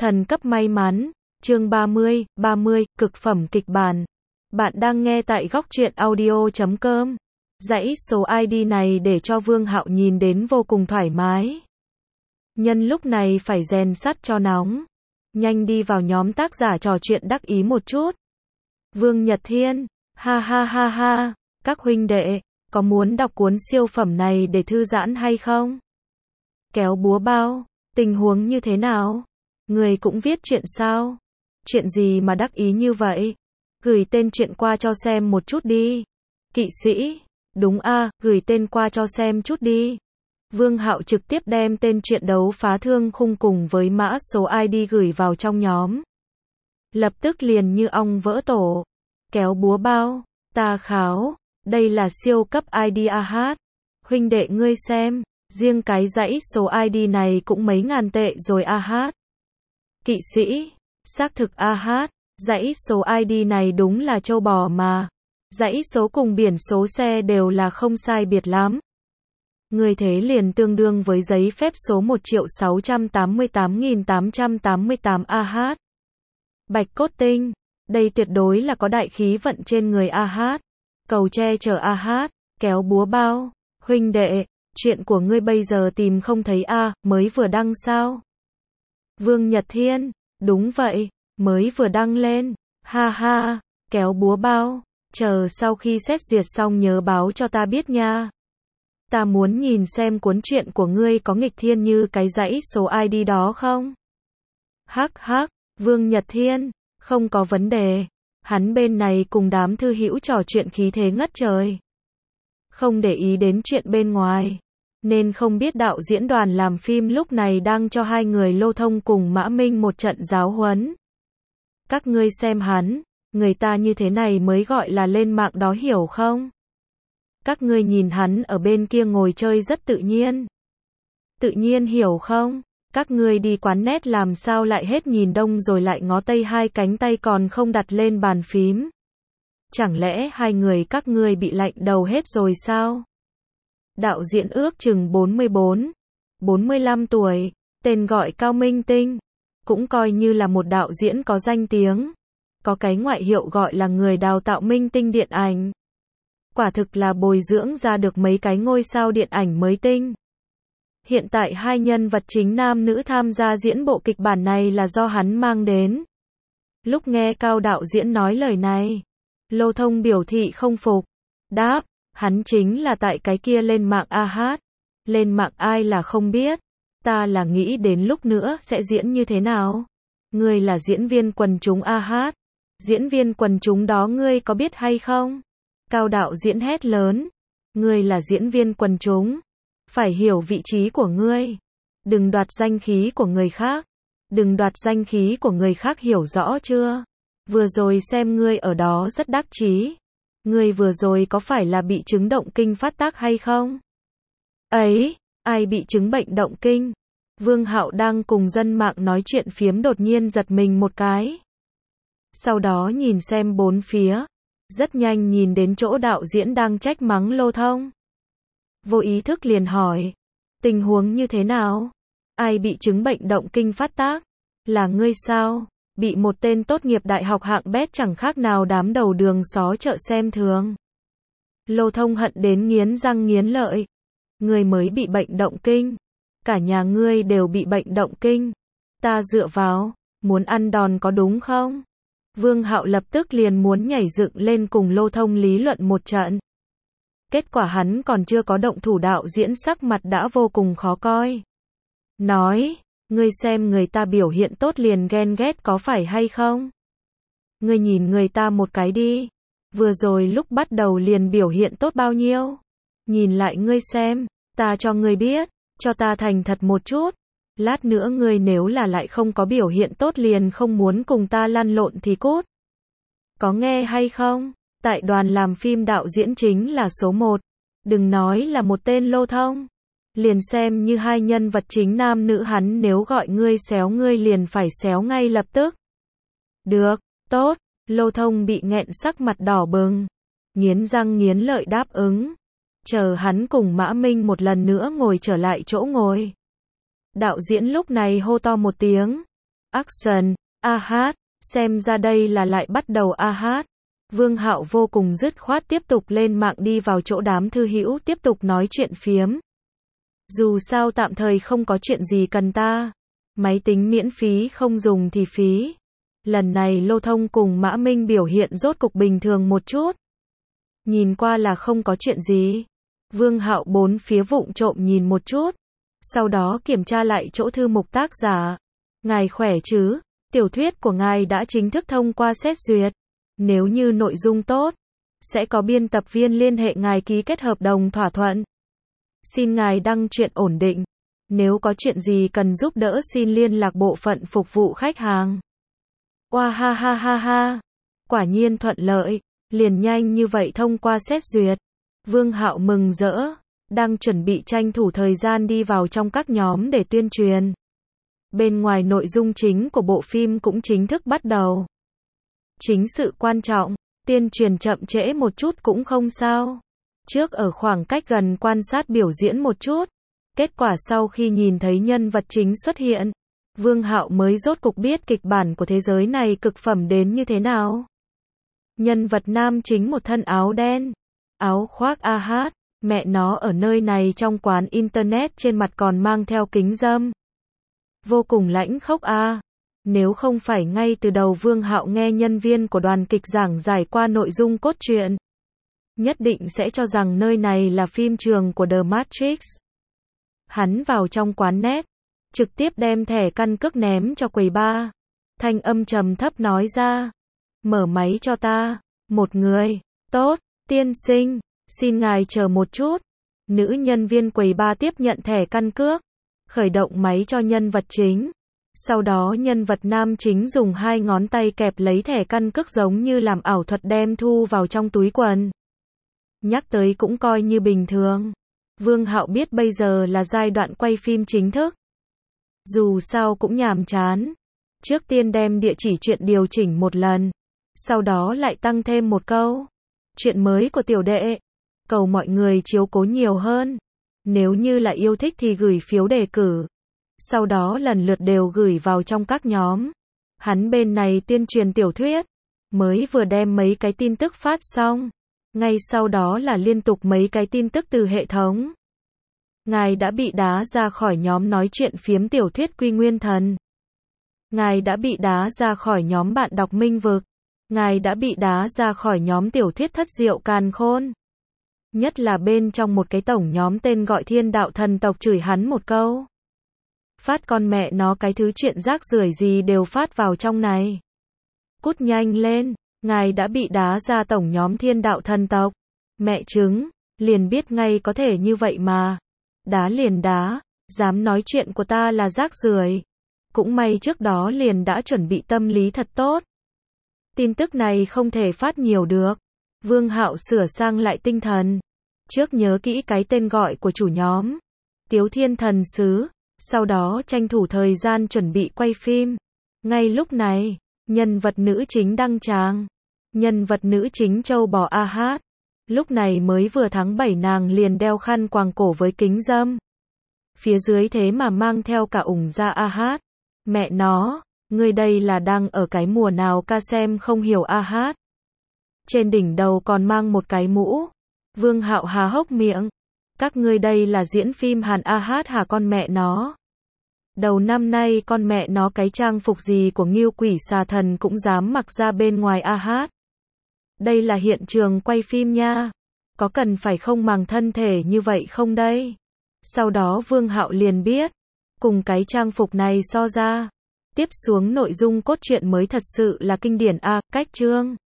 Thần cấp may mắn, chương 30, cực phẩm kịch bản. Bạn đang nghe tại góc truyện audio.com. Dãy số ID này để cho Vương Hạo nhìn đến vô cùng thoải mái. Nhân lúc này phải rèn sắt cho nóng. Nhanh đi vào nhóm tác giả trò chuyện đắc ý một chút. Vương Nhật Thiên, ha ha ha ha, các huynh đệ, có muốn đọc cuốn siêu phẩm này để thư giãn hay không? Kéo búa bao, tình huống như thế nào? Người cũng viết chuyện sao? Chuyện gì mà đắc ý như vậy? Gửi tên chuyện qua cho xem một chút đi. Kỵ sĩ, đúng gửi tên qua cho xem chút đi. Vương Hạo trực tiếp đem tên chuyện đấu phá thương khung cùng với mã số ID gửi vào trong nhóm. Lập tức liền như ong vỡ tổ. Kéo búa bao, ta kháo, đây là siêu cấp ID AH. Huynh đệ ngươi xem, riêng cái dãy số ID này cũng mấy ngàn tệ rồi AH. Kỵ sĩ, xác thực AH, dãy số ID này đúng là trâu bò mà. Dãy số cùng biển số xe đều là không sai biệt lắm. Người thế liền tương đương với giấy phép số 1.688.888 AH. Bạch cốt tinh, đây tuyệt đối là có đại khí vận trên người AH. Cầu che chở AH, kéo búa bao, huynh đệ, chuyện của ngươi bây giờ tìm không thấy mới vừa đăng sao? Vương Nhật Thiên, đúng vậy, mới vừa đăng lên, ha ha, kéo búa bao, chờ sau khi xét duyệt xong nhớ báo cho ta biết nha. Ta muốn nhìn xem cuốn truyện của ngươi có nghịch thiên như cái dãy số ID đó không? Hắc hắc, Vương Nhật Thiên, không có vấn đề. Hắn bên này cùng đám thư hữu trò chuyện khí thế ngất trời. Không để ý đến chuyện bên ngoài. Nên không biết đạo diễn đoàn làm phim lúc này đang cho hai người Lô Thông cùng Mã Minh một trận giáo huấn. Các ngươi xem hắn, người ta như thế này mới gọi là lên mạng đó hiểu không? Các ngươi nhìn hắn ở bên kia ngồi chơi rất tự nhiên. Tự nhiên hiểu không? Các ngươi đi quán net làm sao lại hết nhìn đông rồi lại ngó tây, hai cánh tay còn không đặt lên bàn phím. Chẳng lẽ hai người các ngươi bị lạnh đầu hết rồi sao? Đạo diễn ước chừng 44, 45 tuổi, tên gọi Cao Minh Tinh, cũng coi như là một đạo diễn có danh tiếng, có cái ngoại hiệu gọi là người đào tạo minh tinh điện ảnh. Quả thực là bồi dưỡng ra được mấy cái ngôi sao điện ảnh mới tinh. Hiện tại hai nhân vật chính nam nữ tham gia diễn bộ kịch bản này là do hắn mang đến. Lúc nghe Cao đạo diễn nói lời này, Lô Thông biểu thị không phục, đáp, hắn chính là tại cái kia lên mạng AH. Lên mạng ai là không biết, ta là nghĩ đến lúc nữa sẽ diễn như thế nào. Ngươi là diễn viên quần chúng AH. Diễn viên quần chúng đó ngươi có biết hay không? Cao đạo diễn hét lớn, ngươi là diễn viên quần chúng, phải hiểu vị trí của ngươi. Đừng đoạt danh khí của người khác. Đừng đoạt danh khí của người khác, hiểu rõ chưa? Vừa rồi xem ngươi ở đó rất đắc chí. Ngươi vừa rồi có phải là bị chứng động kinh phát tác hay không? Ấy, ai bị chứng bệnh động kinh? Vương Hạo đang cùng dân mạng nói chuyện phiếm đột nhiên giật mình một cái. Sau đó nhìn xem bốn phía, rất nhanh nhìn đến chỗ đạo diễn đang trách mắng Lô Thông. Vô ý thức liền hỏi, tình huống như thế nào? Ai bị chứng bệnh động kinh phát tác? Là ngươi sao? Bị một tên tốt nghiệp đại học hạng bét chẳng khác nào đám đầu đường xó chợ xem thường. Lô Thông hận đến nghiến răng nghiến lợi. Ngươi mới bị bệnh động kinh. Cả nhà ngươi đều bị bệnh động kinh. Ta dựa vào, muốn ăn đòn có đúng không? Vương Hạo lập tức liền muốn nhảy dựng lên cùng Lô Thông lý luận một trận. Kết quả hắn còn chưa có động thủ, đạo diễn sắc mặt đã vô cùng khó coi. Nói, ngươi xem người ta biểu hiện tốt liền ghen ghét có phải hay không? Ngươi nhìn người ta một cái đi. Vừa rồi lúc bắt đầu liền biểu hiện tốt bao nhiêu? Nhìn lại ngươi xem, ta cho ngươi biết, cho ta thành thật một chút. Lát nữa ngươi nếu là lại không có biểu hiện tốt liền không muốn cùng ta lăn lộn thì cút. Có nghe hay không? Tại đoàn làm phim đạo diễn chính là số 1. Đừng nói là một tên Lô Thông. Liền xem như hai nhân vật chính nam nữ, hắn nếu gọi ngươi xéo ngươi liền phải xéo ngay lập tức. Được, tốt. Lô Thông bị nghẹn sắc mặt đỏ bừng. Nghiến răng nghiến lợi đáp ứng. Chờ hắn cùng Mã Minh một lần nữa ngồi trở lại chỗ ngồi. Đạo diễn lúc này hô to một tiếng. Action, a hát, xem ra đây là lại bắt đầu a hát. Vương Hạo vô cùng dứt khoát tiếp tục lên mạng đi vào chỗ đám thư hữu tiếp tục nói chuyện phiếm. Dù sao tạm thời không có chuyện gì cần ta. Máy tính miễn phí không dùng thì phí. Lần này Lô Thông cùng Mã Minh biểu hiện rốt cục bình thường một chút. Nhìn qua là không có chuyện gì. Vương Hạo bốn phía vụng trộm nhìn một chút. Sau đó kiểm tra lại chỗ thư mục tác giả. Ngài khỏe chứ? Tiểu thuyết của ngài đã chính thức thông qua xét duyệt. Nếu như nội dung tốt, sẽ có biên tập viên liên hệ ngài ký kết hợp đồng thỏa thuận. Xin ngài đăng truyện ổn định. Nếu có chuyện gì cần giúp đỡ xin liên lạc bộ phận phục vụ khách hàng. Oa ha ha ha ha. Quả nhiên thuận lợi, liền nhanh như vậy thông qua xét duyệt. Vương Hạo mừng rỡ, đang chuẩn bị tranh thủ thời gian đi vào trong các nhóm để tuyên truyền. Bên ngoài nội dung chính của bộ phim cũng chính thức bắt đầu. Chính sự quan trọng, tuyên truyền chậm trễ một chút cũng không sao. Trước ở khoảng cách gần quan sát biểu diễn một chút. Kết quả sau khi nhìn thấy nhân vật chính xuất hiện, Vương Hạo mới rốt cục biết kịch bản của thế giới này cực phẩm đến như thế nào. Nhân vật nam chính một thân áo đen, áo khoác a hát, mẹ nó ở nơi này trong quán internet trên mặt còn mang theo kính râm. Vô cùng lãnh khốc a. Nếu không phải ngay từ đầu Vương Hạo nghe nhân viên của đoàn kịch giảng giải qua nội dung cốt truyện, nhất định sẽ cho rằng nơi này là phim trường của The Matrix. Hắn vào trong quán net, trực tiếp đem thẻ căn cước ném cho quầy bar. Thanh âm trầm thấp nói ra, mở máy cho ta. Một người, tốt, tiên sinh, xin ngài chờ một chút. Nữ nhân viên quầy bar tiếp nhận thẻ căn cước, khởi động máy cho nhân vật chính. Sau đó nhân vật nam chính dùng hai ngón tay kẹp lấy thẻ căn cước giống như làm ảo thuật đem thu vào trong túi quần. Nhắc tới cũng coi như bình thường. Vương Hạo biết bây giờ là giai đoạn quay phim chính thức. Dù sao cũng nhàm chán. Trước tiên đem địa chỉ chuyện điều chỉnh một lần. Sau đó lại tăng thêm một câu. Chuyện mới của tiểu đệ. Cầu mọi người chiếu cố nhiều hơn. Nếu như là yêu thích thì gửi phiếu đề cử. Sau đó lần lượt đều gửi vào trong các nhóm. Hắn bên này tuyên truyền tiểu thuyết. Mới vừa đem mấy cái tin tức phát xong. Ngay sau đó là liên tục mấy cái tin tức từ hệ thống. Ngài đã bị đá ra khỏi nhóm nói chuyện phiếm tiểu thuyết Quy Nguyên Thần. Ngài đã bị đá ra khỏi nhóm bạn đọc Minh Vực. Ngài đã bị đá ra khỏi nhóm tiểu thuyết Thất Diệu Càn Khôn. Nhất là bên trong một cái tổng nhóm tên gọi Thiên Đạo Thần Tộc chửi hắn một câu. Phát con mẹ nó cái thứ chuyện rác rưởi gì đều phát vào trong này. Cút nhanh lên, ngài đã bị đá ra tổng nhóm Thiên Đạo Thần Tộc. Mẹ chứng, liền biết ngay có thể như vậy mà. Đá liền đá, dám nói chuyện của ta là rác rưởi. Cũng may trước đó liền đã chuẩn bị tâm lý thật tốt. Tin tức này không thể phát nhiều được. Vương Hạo sửa sang lại tinh thần. Trước nhớ kỹ cái tên gọi của chủ nhóm. Tiếu Thiên Thần Sứ. Sau đó tranh thủ thời gian chuẩn bị quay phim. Ngay lúc này, nhân vật nữ chính đăng tràng. Nhân vật nữ chính trâu bò a hát. Lúc này mới vừa tháng 7 nàng liền đeo khăn quàng cổ với kính râm. Phía dưới thế mà mang theo cả ủng da a hát. Mẹ nó, ngươi đây là đang ở cái mùa nào ca xem không hiểu a hát. Trên đỉnh đầu còn mang một cái mũ. Vương Hạo há hốc miệng. Các ngươi đây là diễn phim Hàn a hát hả con mẹ nó? Đầu năm nay con mẹ nó cái trang phục gì của Ngưu Quỷ Xà Thần cũng dám mặc ra bên ngoài a hát. Đây là hiện trường quay phim nha. Có cần phải không màng thân thể như vậy không đây? Sau đó Vương Hạo liền biết. Cùng cái trang phục này so ra. Tiếp xuống nội dung cốt truyện mới thật sự là kinh điển a, cách chương.